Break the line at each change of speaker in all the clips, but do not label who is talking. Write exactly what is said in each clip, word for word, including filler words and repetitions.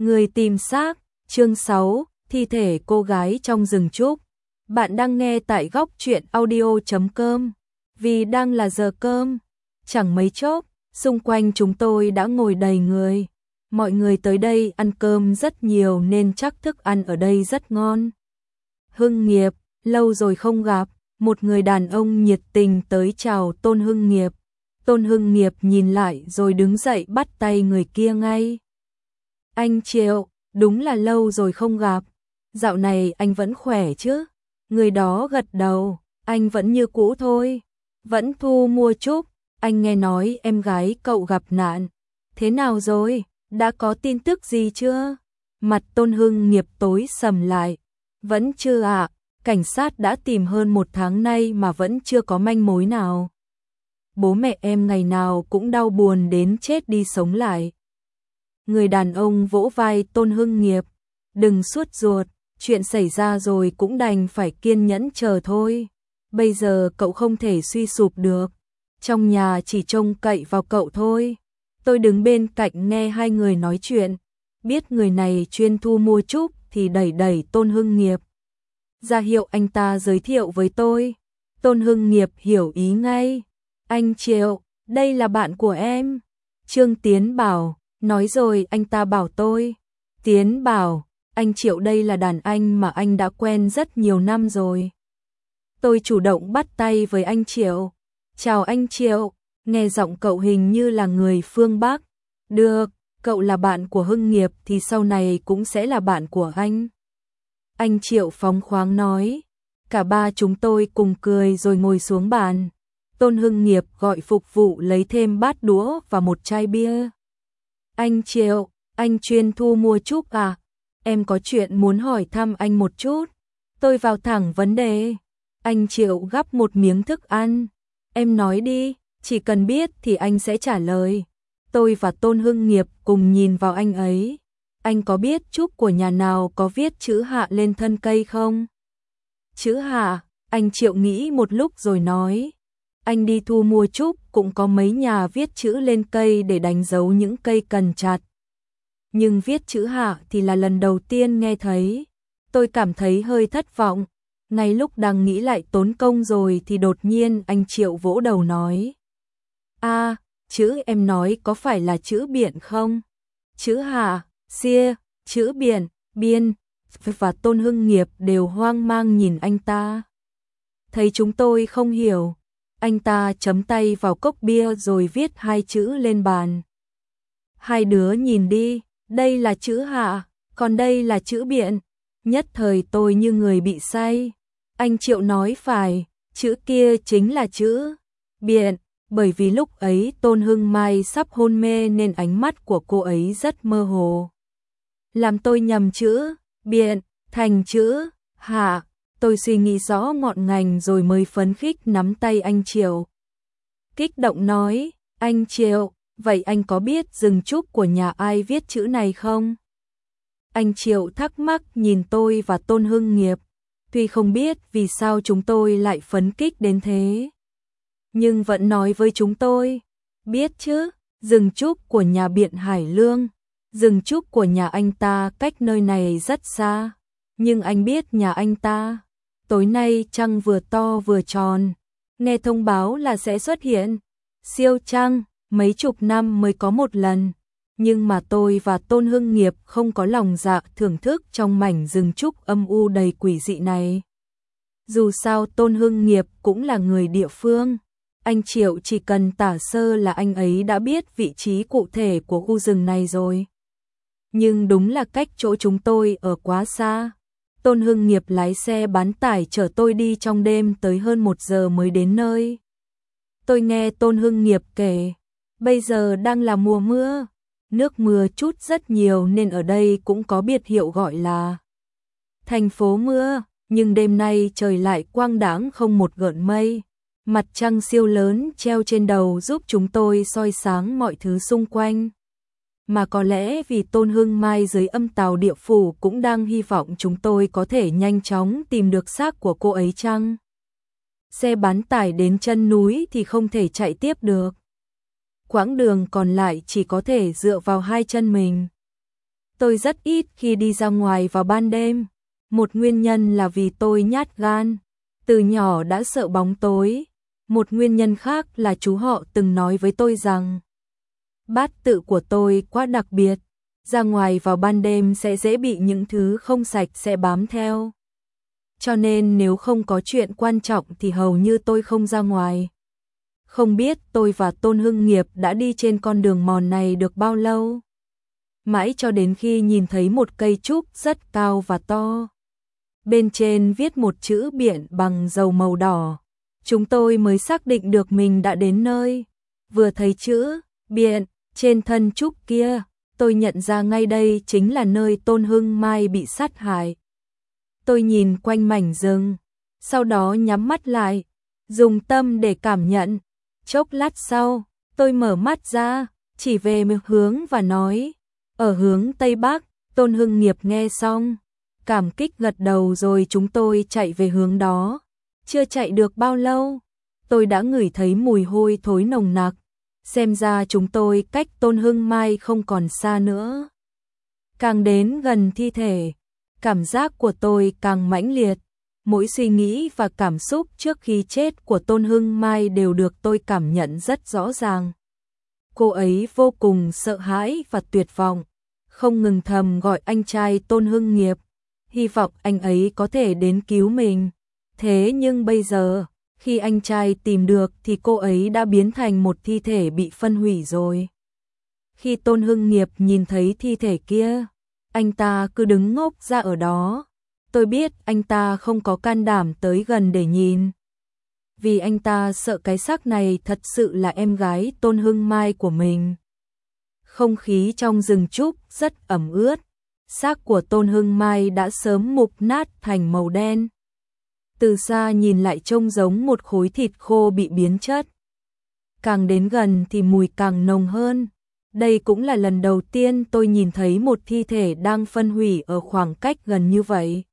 Người tìm xác, chương sáu, thi thể cô gái trong rừng trúc. Bạn đang nghe tại góc truyện audio chấm com. Vì đang là giờ cơm, chẳng mấy chốc, xung quanh chúng tôi đã ngồi đầy người. Mọi người tới đây ăn cơm rất nhiều nên chắc thức ăn ở đây rất ngon. Hưng Nghiệp, lâu rồi không gặp, một người đàn ông nhiệt tình tới chào Tôn Hưng Nghiệp. Tôn Hưng Nghiệp nhìn lại rồi đứng dậy bắt tay người kia ngay. Anh Triệu, đúng là lâu rồi không gặp. Dạo này anh vẫn khỏe chứ? Người đó gật đầu, anh vẫn như cũ thôi. Vẫn thu mua trúc, anh nghe nói em gái cậu gặp nạn. Thế nào rồi? Đã có tin tức gì chưa? Mặt Tôn Hưng Nghiệp tối sầm lại. Vẫn chưa ạ, cảnh sát đã tìm hơn một tháng nay mà vẫn chưa có manh mối nào. Bố mẹ em ngày nào cũng đau buồn đến chết đi sống lại. Người đàn ông vỗ vai Tôn Hưng Nghiệp. Đừng sốt ruột, chuyện xảy ra rồi cũng đành phải kiên nhẫn chờ thôi. Bây giờ cậu không thể suy sụp được. Trong nhà chỉ trông cậy vào cậu thôi. Tôi đứng bên cạnh nghe hai người nói chuyện. Biết người này chuyên thu mua trúc thì đẩy đẩy Tôn Hưng Nghiệp. Ra hiệu anh ta giới thiệu với tôi. Tôn Hưng Nghiệp hiểu ý ngay. Anh Triệu, đây là bạn của em. Trương Tiến bảo, nói rồi anh ta bảo tôi. Tiến bảo, anh Triệu đây là đàn anh mà anh đã quen rất nhiều năm rồi. Tôi chủ động bắt tay với anh Triệu. Chào anh Triệu, nghe giọng cậu hình như là người phương Bắc. Được, cậu là bạn của Hưng Nghiệp thì sau này cũng sẽ là bạn của anh. Anh Triệu phóng khoáng nói. Cả ba chúng tôi cùng cười rồi ngồi xuống bàn. Tôn Hưng Nghiệp gọi phục vụ lấy thêm bát đũa và một chai bia. Anh Triệu, anh chuyên thu mua trúc à? Em có chuyện muốn hỏi thăm anh một chút. Tôi vào thẳng vấn đề. Anh Triệu gắp một miếng thức ăn. Em nói đi, chỉ cần biết thì anh sẽ trả lời. Tôi và Tôn Hưng Nghiệp cùng nhìn vào anh ấy. Anh có biết trúc của nhà nào có viết chữ Hạ lên thân cây không? Chữ Hạ, anh Triệu nghĩ một lúc rồi nói. Anh đi thu mua trúc cũng có mấy nhà viết chữ lên cây để đánh dấu những cây cần chặt. Nhưng viết chữ Hạ thì là lần đầu tiên nghe thấy. Tôi cảm thấy hơi thất vọng. Ngay lúc đang nghĩ lại tốn công rồi thì đột nhiên anh Triệu vỗ đầu nói. À, chữ em nói có phải là chữ biển không? Chữ Hạ, xia, chữ biển, biên. Và Tôn Hưng Nghiệp đều hoang mang nhìn anh ta. Thấy chúng tôi không hiểu. Anh ta chấm tay vào cốc bia rồi viết hai chữ lên bàn. Hai đứa nhìn đi, đây là chữ Hạ, còn đây là chữ biển. Nhất thời tôi như người bị say. Anh Triệu nói phải, chữ kia chính là chữ biển, bởi vì lúc ấy Tôn Hưng Mai sắp hôn mê nên ánh mắt của cô ấy rất mơ hồ. Làm tôi nhầm chữ biển thành chữ Hạ. Tôi suy nghĩ rõ ngọn ngành rồi mới phấn khích nắm tay anh Triệu. Kích động nói, anh Triệu, vậy anh có biết rừng trúc của nhà ai viết chữ này không? Anh Triệu thắc mắc nhìn tôi và Tôn Hưng Nghiệp. Tuy không biết vì sao chúng tôi lại phấn kích đến thế, nhưng vẫn nói với chúng tôi. Biết chứ, rừng trúc của nhà Biện Hải Lương. Rừng trúc của nhà anh ta cách nơi này rất xa. Nhưng anh biết nhà anh ta. Tối nay trăng vừa to vừa tròn. Nghe thông báo là sẽ xuất hiện siêu trăng, mấy chục năm mới có một lần. Nhưng mà tôi và Tôn Hưng Nghiệp không có lòng dạ thưởng thức trong mảnh rừng trúc âm u đầy quỷ dị này. Dù sao Tôn Hưng Nghiệp cũng là người địa phương. Anh Triệu chỉ cần tả sơ là anh ấy đã biết vị trí cụ thể của khu rừng này rồi. Nhưng đúng là cách chỗ chúng tôi ở quá xa. Tôn Hưng Nghiệp lái xe bán tải chở tôi đi trong đêm tới hơn một giờ mới đến nơi. Tôi nghe Tôn Hưng Nghiệp kể, bây giờ đang là mùa mưa. Nước mưa chút rất nhiều nên ở đây cũng có biệt hiệu gọi là thành phố mưa, nhưng đêm nay trời lại quang đãng không một gợn mây. Mặt trăng siêu lớn treo trên đầu giúp chúng tôi soi sáng mọi thứ xung quanh. Mà có lẽ vì Tôn Hưng Mai dưới âm tào địa phủ cũng đang hy vọng chúng tôi có thể nhanh chóng tìm được xác của cô ấy chăng? Xe bán tải đến chân núi thì không thể chạy tiếp được. Quãng đường còn lại chỉ có thể dựa vào hai chân mình. Tôi rất ít khi đi ra ngoài vào ban đêm. Một nguyên nhân là vì tôi nhát gan, từ nhỏ đã sợ bóng tối. Một nguyên nhân khác là chú họ từng nói với tôi rằng bát tự của tôi quá đặc biệt, ra ngoài vào ban đêm sẽ dễ bị những thứ không sạch sẽ bám theo. Cho nên nếu không có chuyện quan trọng thì hầu như tôi không ra ngoài. Không biết tôi và Tôn Hưng Nghiệp đã đi trên con đường mòn này được bao lâu. Mãi cho đến khi nhìn thấy một cây trúc rất cao và to. Bên trên viết một chữ Biện bằng dầu màu đỏ. Chúng tôi mới xác định được mình đã đến nơi. Vừa thấy chữ Biện trên thân trúc kia, tôi nhận ra ngay đây chính là nơi Tôn Hưng Mai bị sát hại. Tôi nhìn quanh mảnh rừng, sau đó nhắm mắt lại, dùng tâm để cảm nhận. Chốc lát sau, tôi mở mắt ra, chỉ về một hướng và nói, ở hướng Tây Bắc. Tôn Hưng Nghiệp nghe xong, cảm kích gật đầu rồi chúng tôi chạy về hướng đó. Chưa chạy được bao lâu, tôi đã ngửi thấy mùi hôi thối nồng nặc. Xem ra chúng tôi cách Tôn Hưng Mai không còn xa nữa. Càng đến gần thi thể, cảm giác của tôi càng mãnh liệt. Mỗi suy nghĩ và cảm xúc trước khi chết của Tôn Hưng Mai đều được tôi cảm nhận rất rõ ràng. Cô ấy vô cùng sợ hãi và tuyệt vọng, không ngừng thầm gọi anh trai Tôn Hưng Nghiệp, hy vọng anh ấy có thể đến cứu mình. Thế nhưng bây giờ, khi anh trai tìm được thì cô ấy đã biến thành một thi thể bị phân hủy rồi. Khi Tôn Hưng Nghiệp nhìn thấy thi thể kia, anh ta cứ đứng ngốc ra ở đó. Tôi biết anh ta không có can đảm tới gần để nhìn. Vì anh ta sợ cái xác này thật sự là em gái Tôn Hưng Mai của mình. Không khí trong rừng trúc rất ẩm ướt. Xác của Tôn Hưng Mai đã sớm mục nát thành màu đen. Từ xa nhìn lại trông giống một khối thịt khô bị biến chất. Càng đến gần thì mùi càng nồng hơn. Đây cũng là lần đầu tiên tôi nhìn thấy một thi thể đang phân hủy ở khoảng cách gần như vậy.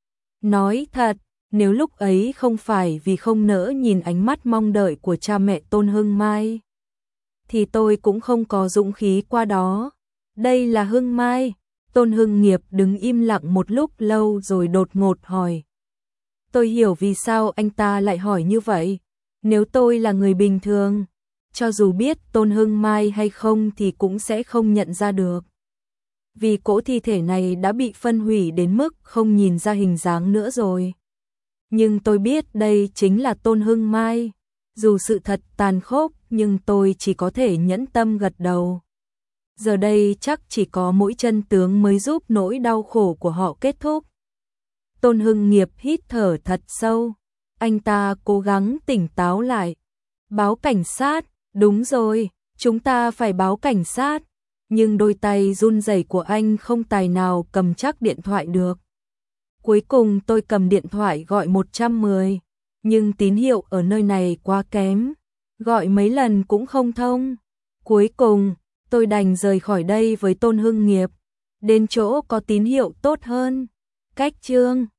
Nói thật, nếu lúc ấy không phải vì không nỡ nhìn ánh mắt mong đợi của cha mẹ Tôn Hưng Mai, thì tôi cũng không có dũng khí qua đó. Đây là Hưng Mai. Tôn Hưng Nghiệp đứng im lặng một lúc lâu rồi đột ngột hỏi. Tôi hiểu vì sao anh ta lại hỏi như vậy. Nếu tôi là người bình thường, cho dù biết Tôn Hưng Mai hay không thì cũng sẽ không nhận ra được. Vì cỗ thi thể này đã bị phân hủy đến mức không nhìn ra hình dáng nữa rồi. Nhưng tôi biết đây chính là Tôn Hưng Mai. Dù sự thật tàn khốc nhưng tôi chỉ có thể nhẫn tâm gật đầu. Giờ đây chắc chỉ có mỗi chân tướng mới giúp nỗi đau khổ của họ kết thúc. Tôn Hưng Nghiệp hít thở thật sâu. Anh ta cố gắng tỉnh táo lại. Báo cảnh sát, đúng rồi, chúng ta phải báo cảnh sát. Nhưng đôi tay run rẩy của anh không tài nào cầm chắc điện thoại được. Cuối cùng tôi cầm điện thoại gọi một một không, nhưng tín hiệu ở nơi này quá kém. Gọi mấy lần cũng không thông. Cuối cùng, tôi đành rời khỏi đây với Tôn Hưng Nghiệp. Đến chỗ có tín hiệu tốt hơn. Cách chương